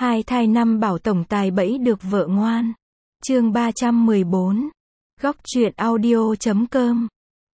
Hai thai năm bảo tổng tài bẫy được vợ ngoan. Chương 314. Góc truyện audio.com.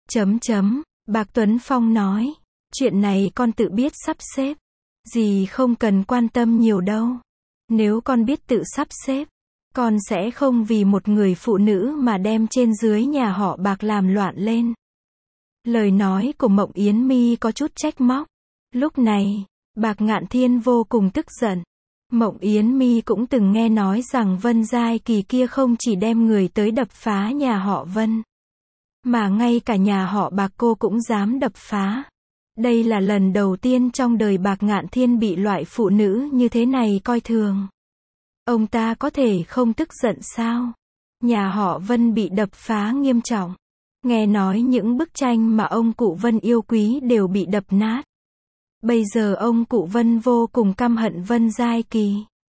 Bạc Tuấn Phong nói, chuyện này con tự biết sắp xếp. Dì không cần quan tâm nhiều đâu. Nếu con biết tự sắp xếp, con sẽ không vì một người phụ nữ mà đem trên dưới nhà họ Bạc làm loạn lên. Lời nói của Mộng Yến Mi có chút trách móc. Lúc này, Bạc Ngạn Thiên vô cùng tức giận. Mộng Yến Mi cũng từng nghe nói rằng Vân Giai Kỳ kia không chỉ đem người tới đập phá nhà họ Vân, mà ngay cả nhà họ Bạc cô cũng dám đập phá. Đây là lần đầu tiên trong đời Bạc Ngạn Thiên bị loại phụ nữ như thế này coi thường. Ông ta có thể không tức giận sao? Nhà họ Vân bị đập phá nghiêm trọng. Nghe nói những bức tranh mà ông cụ Vân yêu quý đều bị đập nát. Bây giờ ông cụ Vân vô cùng căm hận Vân Giai Kỳ.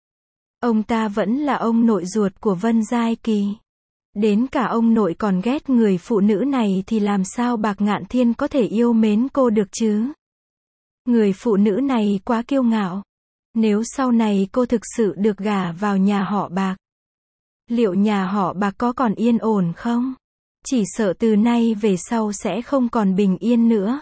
Ông ta vẫn là ông nội ruột của Vân Giai Kỳ. Đến cả ông nội còn ghét người phụ nữ này thì làm sao Bạc Ngạn Thiên có thể yêu mến cô được chứ? Người phụ nữ này quá kiêu ngạo. Nếu sau này cô thực sự được gả vào nhà họ Bạc, liệu nhà họ Bạc có còn yên ổn không? Chỉ sợ từ nay về sau sẽ không còn bình yên nữa.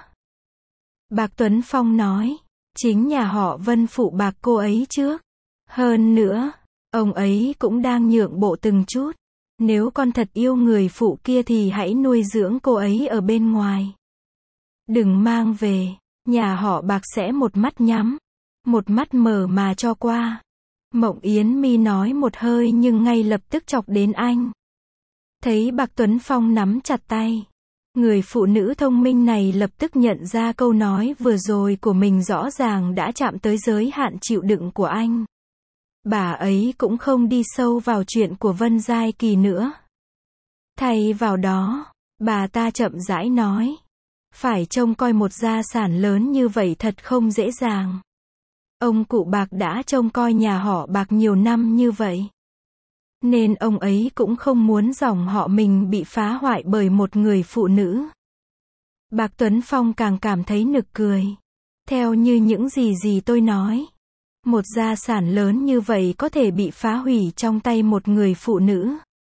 Bạc Tuấn Phong nói, chính nhà họ Vân phụ bạc cô ấy trước. Hơn nữa, ông ấy cũng đang nhượng bộ từng chút. Nếu con thật yêu người phụ kia thì hãy nuôi dưỡng cô ấy ở bên ngoài. Đừng mang về, nhà họ Bạc sẽ một mắt nhắm, một mắt mở mà cho qua. Mộng Yến Mi nói một hơi nhưng ngay lập tức chọc đến anh. Thấy Bạc Tuấn Phong nắm chặt tay, người phụ nữ thông minh này lập tức nhận ra câu nói vừa rồi của mình rõ ràng đã chạm tới giới hạn chịu đựng của anh. Bà ấy cũng không đi sâu vào chuyện của Vân Giai Kỳ nữa. Thay vào đó, bà ta chậm rãi nói, phải trông coi một gia sản lớn như vậy thật không dễ dàng. Ông cụ Bạc đã trông coi nhà họ Bạc nhiều năm như vậy, nên ông ấy cũng không muốn dòng họ mình bị phá hoại bởi một người phụ nữ. Bạc Tuấn Phong càng cảm thấy nực cười. Theo như những gì tôi nói, một gia sản lớn như vậy có thể bị phá hủy trong tay một người phụ nữ.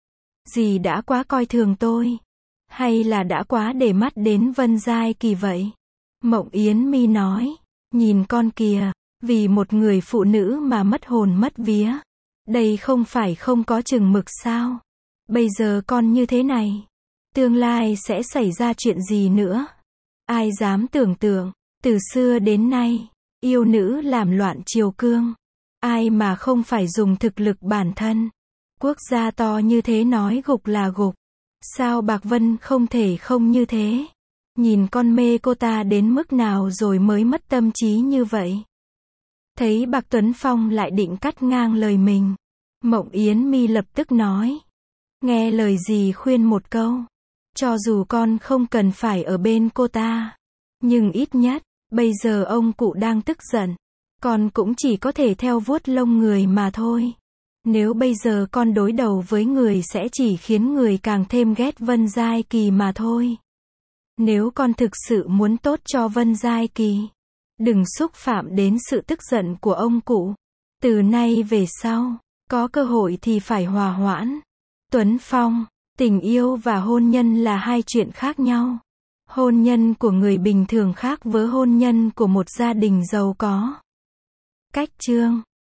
Dì đã quá coi thường tôi, hay là đã quá để mắt đến Vân Giai Kỳ vậy? Mộng Yến Mi nói, nhìn con kìa, vì một người phụ nữ mà mất hồn mất vía. Đây không phải không có chừng mực sao? Bây giờ con như thế này, tương lai sẽ xảy ra chuyện gì nữa? Ai dám tưởng tượng, từ xưa đến nay, yêu nữ làm loạn triều cương. Ai mà không phải dùng thực lực bản thân. Quốc gia to như thế nói gục là gục. Sao Bạc Vân không thể không như thế? Nhìn con mê cô ta đến mức nào rồi mới mất tâm trí như vậy? Thấy Bạc Tuấn Phong lại định cắt ngang lời mình, Mộng Yến Mi lập tức nói, nghe lời dì khuyên một câu. Cho dù con không cần phải ở bên cô ta, nhưng ít nhất, bây giờ ông cụ đang tức giận, con cũng chỉ có thể theo vuốt lông người mà thôi. Nếu bây giờ con đối đầu với người sẽ chỉ khiến người càng thêm ghét Vân Giai Kỳ mà thôi. Nếu con thực sự muốn tốt cho Vân Giai Kỳ, đừng xúc phạm đến sự tức giận của ông cụ. Từ nay về sau, có cơ hội thì phải hòa hoãn. Tuấn Phong, tình yêu và hôn nhân là hai chuyện khác nhau. Hôn nhân của người bình thường khác với hôn nhân của một gia đình giàu có. Cách chương